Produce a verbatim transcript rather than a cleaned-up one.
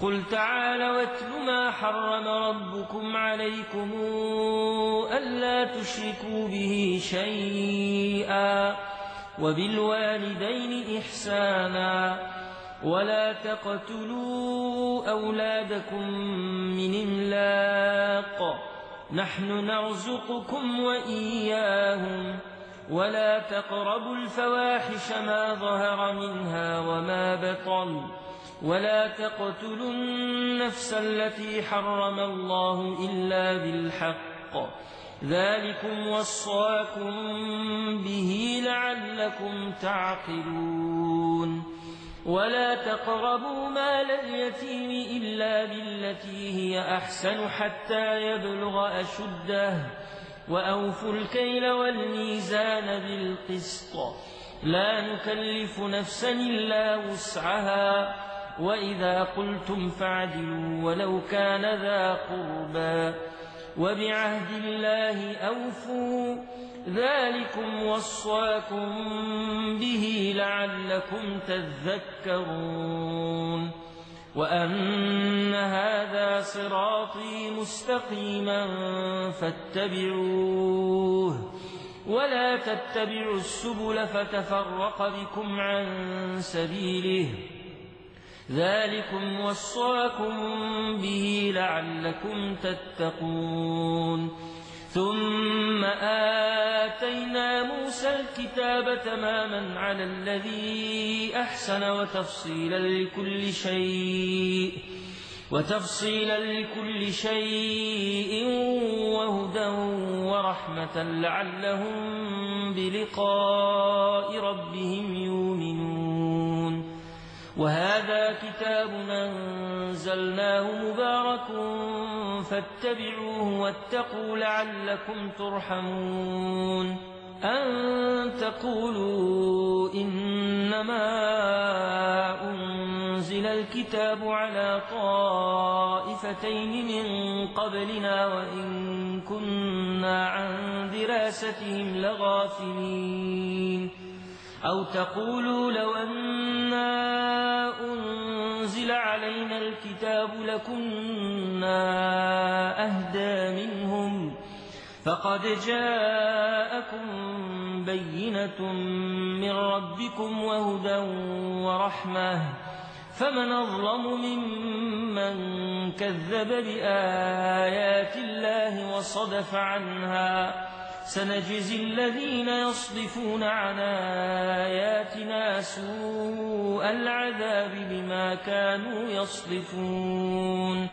قل تعالوا واتل ما حرم ربكم عليكم ألا تشركوا به شيئا وبالوالدين إحسانا ولا تقتلوا أولادكم من إملاق نحن نرزقكم وإياهم ولا تقربوا الفواحش ما ظهر منها وما بطن ولا تقتلوا النفس التي حرم الله إلا بالحق ذلكم وصاكم به لعلكم تعقلون ولا تقربوا مال اليتيم إلا بالتي هي أحسن حتى يبلغ أشده وأوفوا الكيل والميزان بالقسط لا نكلف نفسا إلا وسعها وإذا قلتم فاعدلوا ولو كان ذا قربى وبعهد الله أوفوا ذلكم وصاكم به لعلكم تذكرون وأن هذا صراطي مستقيما فاتبعوه ولا تتبعوا السبل فتفرق بكم عن سبيله ذلكم وصاكم به لعلكم تتقون ثم آتينا موسى الكتاب تماما على الذي أحسن وتفصيلا لكل شيء وتفصيلا لكل شيء وهدى ورحمة لعلهم بلقاء ربهم يؤمنون وهذا كتاب أنزلناه مبارك فاتبعوه واتقوا لعلكم ترحمون أن تقولوا إنما أنزل الكتاب على طائفتين من قبلنا وإن كنا عن دراستهم لغافلين أو تقولوا لو أنا أنزل علينا الكتاب لكنا أهدى منهم فقد جاءكم بينة من ربكم وهدى ورحمة فمن أظلم ممن كذب بآيات الله وصدف عنها سنجزي الذين يصدفون عن آياتنا سوء العذاب بما كانوا يصدفون